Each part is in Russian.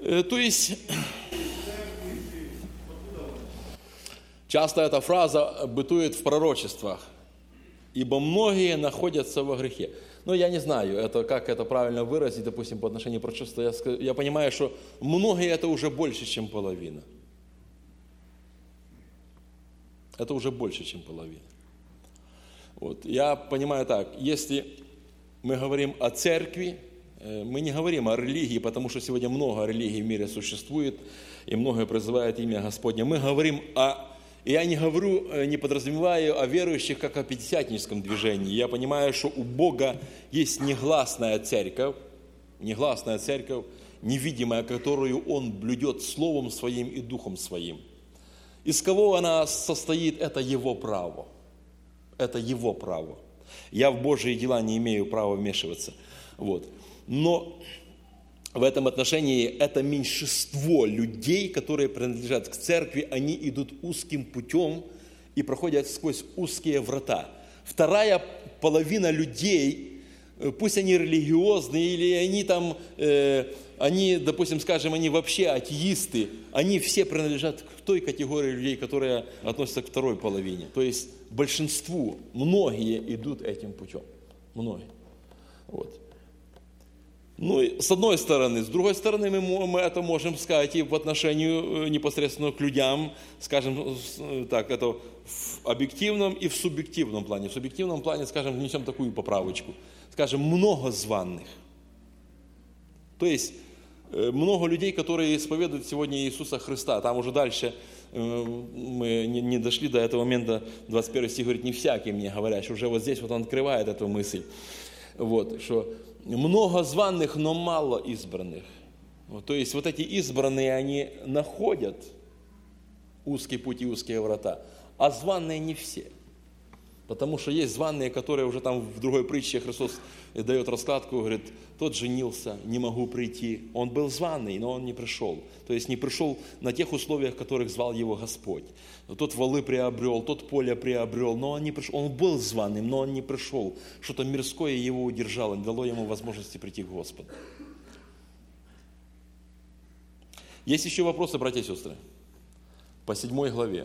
То есть, часто эта фраза бытует в пророчествах. Ибо многие находятся во грехе. Но я не знаю, как это правильно выразить, допустим, по отношению к пророчеству. Я понимаю, что многие это уже больше, чем половина. Это уже больше, чем половина. Вот. Я понимаю так, если мы говорим о церкви, мы не говорим о религии, потому что сегодня много религий в мире существует, и многое призывает имя Господне. Мы говорим я не говорю, не подразумеваю о верующих, как о пятидесятническом движении. Я понимаю, что у Бога есть негласная церковь, невидимая, которую Он блюдет Словом Своим и Духом Своим. Из кого она состоит, это Его право. Это Его право. Я в Божьи дела не имею права вмешиваться. Вот. Но в этом отношении это меньшинство людей, которые принадлежат к церкви, они идут узким путем и проходят сквозь узкие врата. Вторая половина людей, пусть они религиозные, или они, допустим, скажем, они вообще атеисты, они все принадлежат к той категории людей, которые относятся к второй половине. То есть большинству, многие идут этим путем. Многие. Вот. С одной стороны. С другой стороны, мы это можем сказать и в отношении непосредственно к людям, скажем так, это в объективном и в субъективном плане. В субъективном плане, скажем, внесем такую поправочку. Скажем, много званых. То есть, много людей, которые исповедуют сегодня Иисуса Христа. Там уже дальше мы не дошли до этого момента, 21 стих говорит, не всякий мне говорящий. Уже вот здесь вот он открывает эту мысль. Вот, что много званых, но мало избранных. Вот, то есть вот эти избранные, они находят узкий путь и узкие врата, а званые не все. Потому что есть званые, которые уже там в другой притче Христос дает раскладку, говорит, тот женился, не могу прийти. Он был званый, но он не пришел. То есть не пришел на тех условиях, которых звал его Господь. Тот валы приобрел, тот поле приобрел, но он не пришел. Он был званым, но он не пришел. Что-то мирское его удержало, не дало ему возможности прийти к Господу. Есть еще вопросы, братья и сестры? По 7 главе.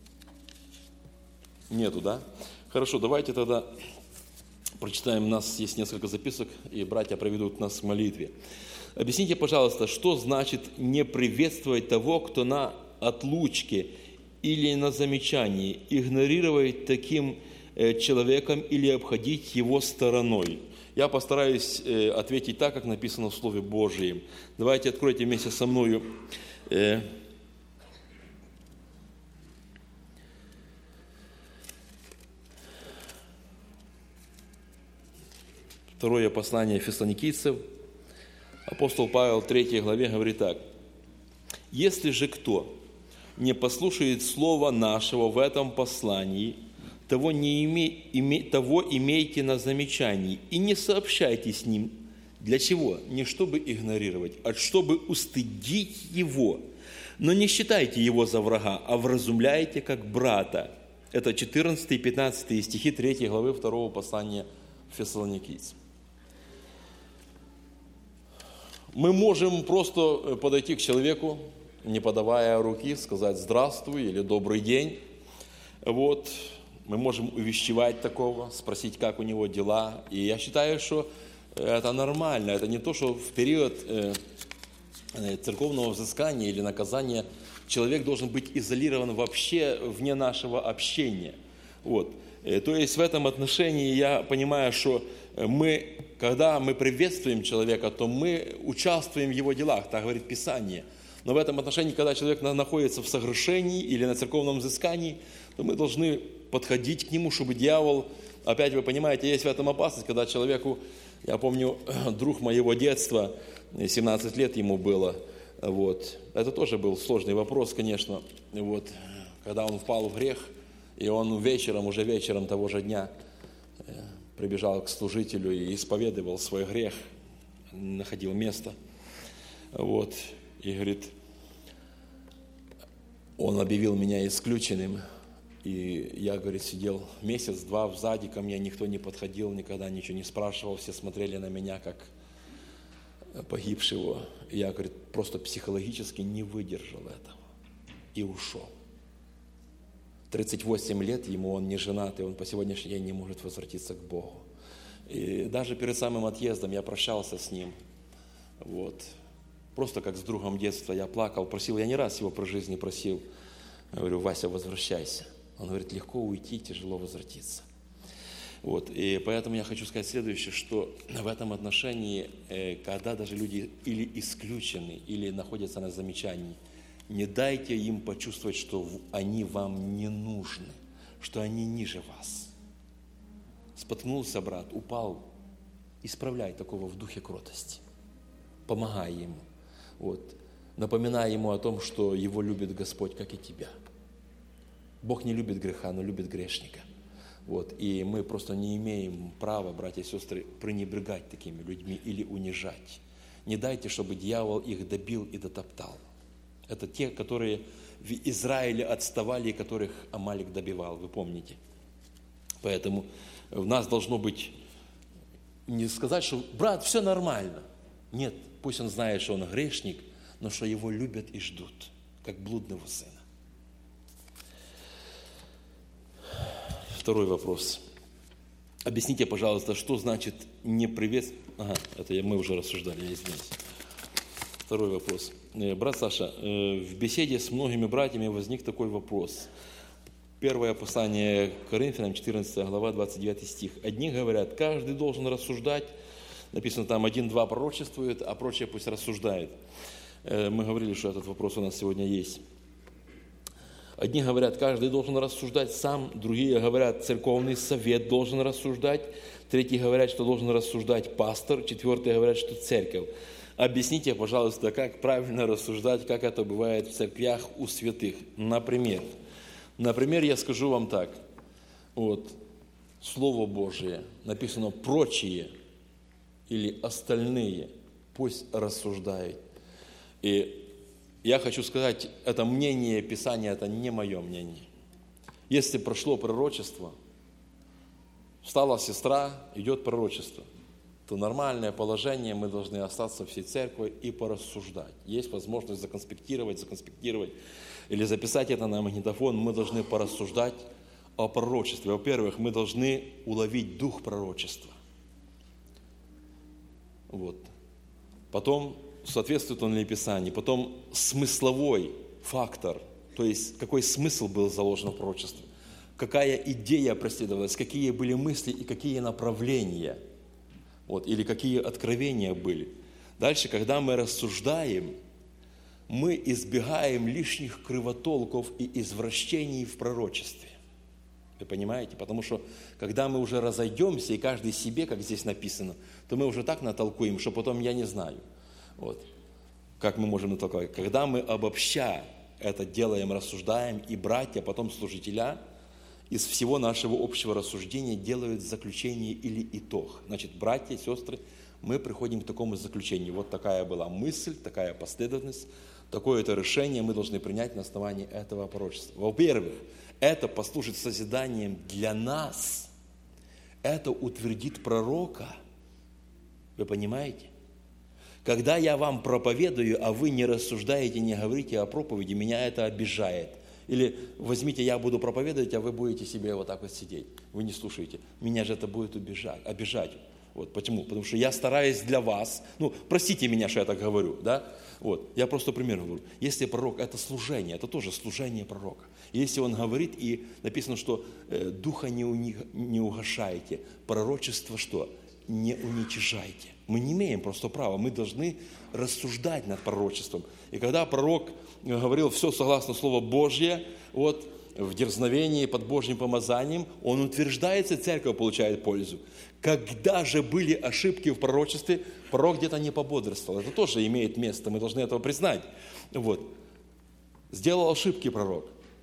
Нету, да? Хорошо, давайте тогда прочитаем. У нас есть несколько записок, и братья проведут нас в молитве. Объясните, пожалуйста, что значит не приветствовать того, кто на отлучке или на замечании, игнорировать таким человеком или обходить его стороной? Я постараюсь ответить так, как написано в Слове Божьем. Давайте откройте вместе со мною второе послание Фессалоникийцев. Апостол Павел в 3 главе говорит так. «Если же кто не послушает слова нашего в этом послании, того имейте на замечании и не сообщайте с ним». Для чего? Не чтобы игнорировать, а чтобы устыдить его. Но не считайте его за врага, а вразумляйте как брата. Это 14 и 15 стихи 3 главы 2 послания Фессалоникийцам. Мы можем просто подойти к человеку, не подавая руки, сказать «здравствуй» или «добрый день». Вот. Мы можем увещевать такого, спросить, как у него дела. И я считаю, что это нормально. Это не то, что в период церковного взыскания или наказания человек должен быть изолирован вообще вне нашего общения. Вот. То есть в этом отношении я понимаю, что когда мы приветствуем человека, то мы участвуем в его делах, так говорит Писание. Но в этом отношении, когда человек находится в согрешении или на церковном взыскании, то мы должны подходить к нему, чтобы дьявол, опять вы понимаете, есть в этом опасность, когда человеку, я помню, друг моего детства, 17 лет ему было, вот, это тоже был сложный вопрос, конечно, вот, когда он впал в грех, и он уже вечером того же дня прибежал к служителю и исповедовал свой грех, находил место, вот, и говорит, он объявил меня исключенным, и я, говорит, сидел месяц-два сзади, ко мне никто не подходил, никогда ничего не спрашивал, все смотрели на меня как погибшего. И я, говорит, просто психологически не выдержал этого и ушел. 38 лет ему, он не женат, и он по сегодняшний день не может возвратиться к Богу. И даже перед самым отъездом я прощался с ним. Вот. Просто как с другом детства я плакал, просил, я не раз его при жизни просил. Я говорю: Вася, возвращайся. Он говорит: легко уйти, тяжело возвратиться. Вот. И поэтому я хочу сказать следующее, что в этом отношении, когда даже люди или исключены, или находятся на замечании, не дайте им почувствовать, что они вам не нужны, что они ниже вас. Споткнулся брат, упал, исправляй такого в духе кротости. Помогай ему. Вот. Напоминай ему о том, что его любит Господь, как и тебя. Бог не любит греха, но любит грешника. Вот. И мы просто не имеем права, братья и сестры, пренебрегать такими людьми или унижать. Не дайте, чтобы дьявол их добил и дотоптал. Это те, которые в Израиле отставали и которых Амалик добивал, вы помните. Поэтому в нас должно быть не сказать, что брат, все нормально. Нет, пусть он знает, что он грешник, но что его любят и ждут, как блудного сына. Второй вопрос. Объясните, пожалуйста, что значит не приветствовать... это мы уже рассуждали, я извиняюсь. Второй вопрос. Брат Саша, в беседе с многими братьями возник такой вопрос. Первое послание к Коринфянам, 14 глава, 29 стих. Одни говорят, каждый должен рассуждать. Написано там, 1-2 пророчествует, а прочее пусть рассуждает. Мы говорили, что этот вопрос у нас сегодня есть. Одни говорят, каждый должен рассуждать сам, другие говорят, церковный совет должен рассуждать, третьи говорят, что должен рассуждать пастор, четвертые говорят, что церковь. Объясните, пожалуйста, как правильно рассуждать, как это бывает в церквях у святых. Например, я скажу вам так. Вот, Слово Божие написано «прочие» или «остальные», пусть рассуждают. И я хочу сказать, это мнение Писания, это не мое мнение. Если прошло пророчество, встала сестра, идет пророчество, то нормальное положение, мы должны остаться всей церкви и порассуждать. Есть возможность законспектировать или записать это на магнитофон, мы должны порассуждать о пророчестве. Во-первых, мы должны уловить дух пророчества. Вот. Потом, соответствует он ли Писанию. Потом смысловой фактор, то есть какой смысл был заложен в пророчестве, какая идея преследовалась, какие были мысли и какие направления. Вот, или какие откровения были. Дальше, когда мы рассуждаем, мы избегаем лишних кривотолков и извращений в пророчестве. Вы понимаете? Потому что, когда мы уже разойдемся, и каждый себе, как здесь написано, то мы уже так натолкуем, что потом я не знаю. Вот. Как мы можем натолковать? Когда мы обобща это делаем, рассуждаем, и братья, потом служителя, из всего нашего общего рассуждения делают заключение или итог. Значит, братья, сестры, мы приходим к такому заключению. Вот такая была мысль, такая последовательность, такое-то решение мы должны принять на основании этого пророчества. Во-первых, это послужит созиданием для нас. Это утвердит пророка. Вы понимаете? Когда я вам проповедую, а вы не рассуждаете, не говорите о проповеди, меня это обижает. Или возьмите, я буду проповедовать, а вы будете себе вот так вот сидеть. Вы не слушаете. Меня же это будет обижать. Вот почему? Потому что я стараюсь для вас. Простите меня, что я так говорю, да? Вот. Я просто пример говорю. Если пророк, это служение, это тоже служение пророка. И если он говорит, и написано, что духа не угашайте, пророчество что? Не уничижайте. Мы не имеем просто права, мы должны рассуждать над пророчеством. И когда пророк говорил все согласно Слову Божье, вот, в дерзновении, под Божьим помазанием, он утверждается, церковь получает пользу. Когда же были ошибки в пророчестве, пророк где-то не пободрствовал. Это тоже имеет место, мы должны этого признать. Вот. Сделал ошибки пророк.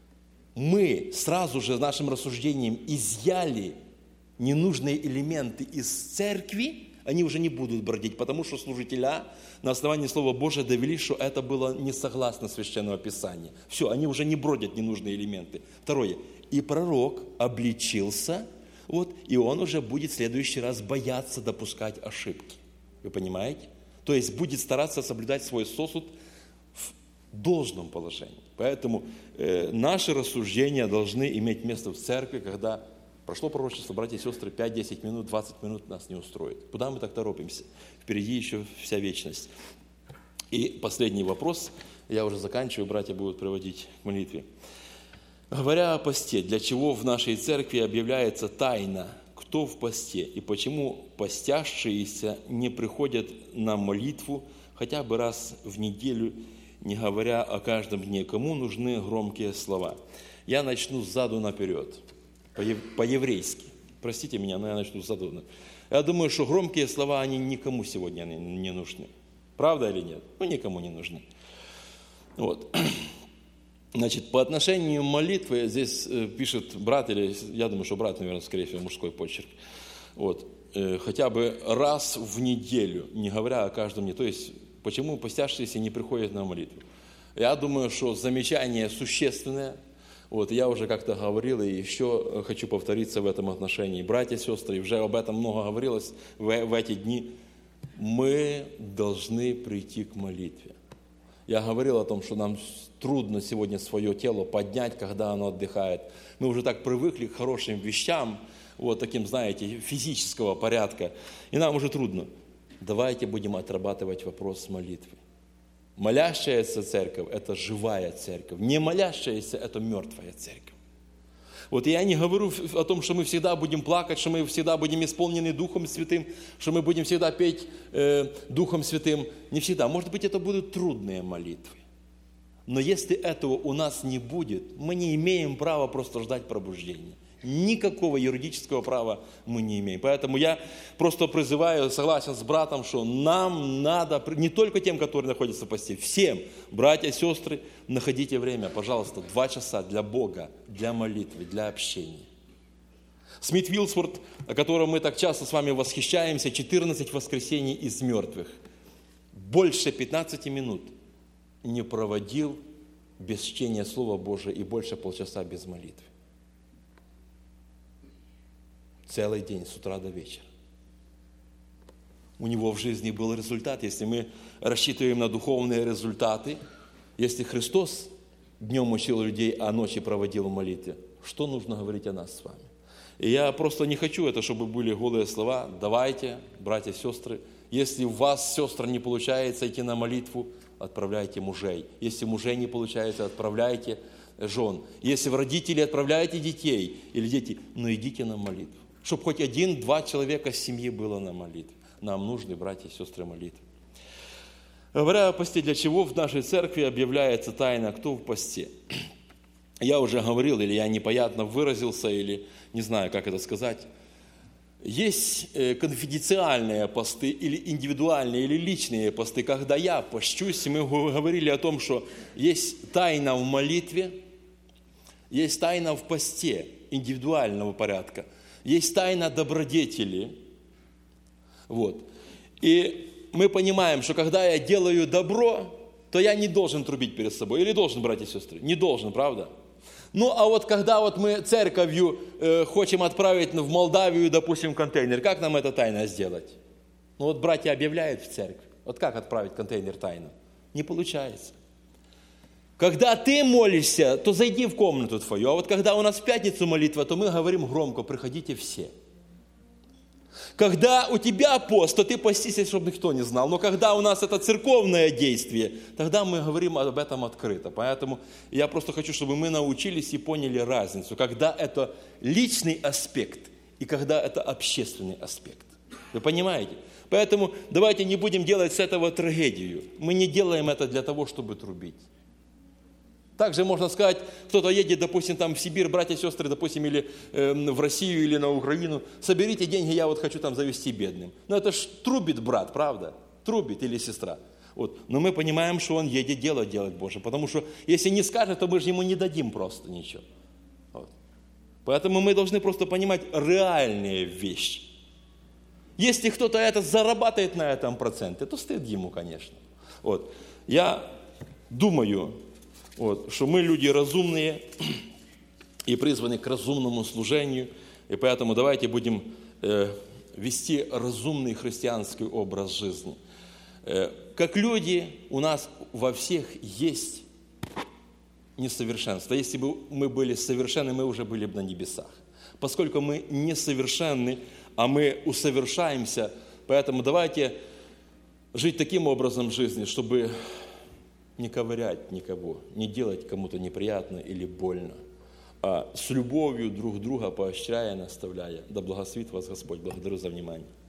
Мы сразу же нашим рассуждением изъяли ненужные элементы из церкви, они уже не будут бродить, потому что служителя на основании Слова Божия довели, что это было не согласно Священного Писания. Все, они уже не бродят ненужные элементы. Второе. И пророк обличился, вот, и он уже будет в следующий раз бояться допускать ошибки. Вы понимаете? То есть будет стараться соблюдать свой сосуд в должном положении. Поэтому наши рассуждения должны иметь место в церкви, когда прошло пророчество, братья и сестры, 5-10 минут, 20 минут нас не устроит. Куда мы так торопимся? Впереди еще вся вечность. И последний вопрос, я уже заканчиваю, братья будут приводить к молитве. Говоря о посте, для чего в нашей церкви объявляется тайна, кто в посте и почему постящиеся не приходят на молитву хотя бы раз в неделю, не говоря о каждом дне, кому нужны громкие слова. Я начну сзаду наперед, по-еврейски. Простите меня, но я начну сзаду. Я думаю, что громкие слова, они никому сегодня не нужны. Правда или нет? Ну, никому не нужны. Вот. Значит, по отношению молитвы, здесь пишет брат, или я думаю, что брат, наверное, скорее всего, мужской почерк. Вот. Хотя бы раз в неделю, не говоря о каждом дне. То есть, почему постящиеся не приходят на молитву? Я думаю, что замечание существенное. Вот, я уже как-то говорил, и еще хочу повториться в этом отношении. Братья и сестры, уже об этом много говорилось в эти дни. Мы должны прийти к молитве. Я говорил о том, что нам трудно сегодня свое тело поднять, когда оно отдыхает. Мы уже так привыкли к хорошим вещам, вот таким, знаете, физического порядка, и нам уже трудно. Давайте будем отрабатывать вопрос молитвы. Молящаяся церковь – это живая церковь. Не молящаяся – это мертвая церковь. Вот я не говорю о том, что мы всегда будем плакать, что мы всегда будем исполнены Духом Святым, что мы будем всегда петь Духом Святым. Не всегда. Может быть, это будут трудные молитвы. Но если этого у нас не будет, мы не имеем права просто ждать пробуждения. Никакого юридического права мы не имеем. Поэтому я просто призываю, согласен с братом, что нам надо, не только тем, которые находятся в посте, всем, братья, сестры, находите время, пожалуйста, 2 часа для Бога, для молитвы, для общения. Смит Вилсворт, о котором мы так часто с вами восхищаемся, 14 воскресений из мертвых, больше 15 минут не проводил без чтения Слова Божия и больше полчаса без молитвы. Целый день, с утра до вечера. У него в жизни был результат. Если мы рассчитываем на духовные результаты, если Христос днем учил людей, а ночи проводил в молитве, что нужно говорить о нас с вами? И я просто не хочу это, чтобы были голые слова. Давайте, братья и сестры, если у вас, сестры, не получается идти на молитву, отправляйте мужей. Если мужей не получается, отправляйте жен. Если в родители отправляете детей или дети, но идите на молитву. Чтобы хоть 1-2 человека с семьи было на молитве. Нам нужны, братья и сестры, молитвы. Говоря о посте, для чего в нашей церкви объявляется тайна, кто в посте? Я уже говорил, или я непонятно выразился, или не знаю, как это сказать. Есть конфиденциальные посты, или индивидуальные, или личные посты. Когда я пощусь, мы говорили о том, что есть тайна в молитве, есть тайна в посте индивидуального порядка. Есть тайна добродетели. Вот. И мы понимаем, что когда я делаю добро, то я не должен трубить перед собой. Или должен, братья и сестры? Не должен, правда? Ну, а вот когда вот мы церковью хотим отправить в Молдавию, допустим, контейнер, как нам это тайно сделать? Ну, вот братья объявляют в церковь. Вот как отправить контейнер тайно? Не получается. Когда ты молишься, то зайди в комнату твою. А вот когда у нас в пятницу молитва, то мы говорим громко: приходите все. Когда у тебя пост, то ты постись, чтобы никто не знал. Но когда у нас это церковное действие, тогда мы говорим об этом открыто. Поэтому я просто хочу, чтобы мы научились и поняли разницу, когда это личный аспект и когда это общественный аспект. Вы понимаете? Поэтому давайте не будем делать с этого трагедию. Мы не делаем это для того, чтобы трубить. Также можно сказать, кто-то едет, допустим, там в Сибирь, братья и сестры, допустим, или в Россию, или на Украину, соберите деньги, я вот хочу там завести бедным. Но это ж трубит брат, правда? Трубит или сестра. Вот. Но мы понимаем, что он едет делать Божие, потому что если не скажет, то мы же ему не дадим просто ничего. Вот. Поэтому мы должны просто понимать реальные вещи. Если кто-то это зарабатывает на этом проценте, то стыд ему, конечно. Вот. Я думаю, что мы люди разумные и призваны к разумному служению, и поэтому давайте будем вести разумный христианский образ жизни. Как люди, у нас во всех есть несовершенство. Если бы мы были совершенны, мы уже были бы на небесах. Поскольку мы несовершенны, а мы усовершаемся, поэтому давайте жить таким образом жизни, чтобы не ковырять никого, не делать кому-то неприятно или больно, а с любовью друг друга поощряя, наставляя. Да благословит вас Господь. Благодарю за внимание.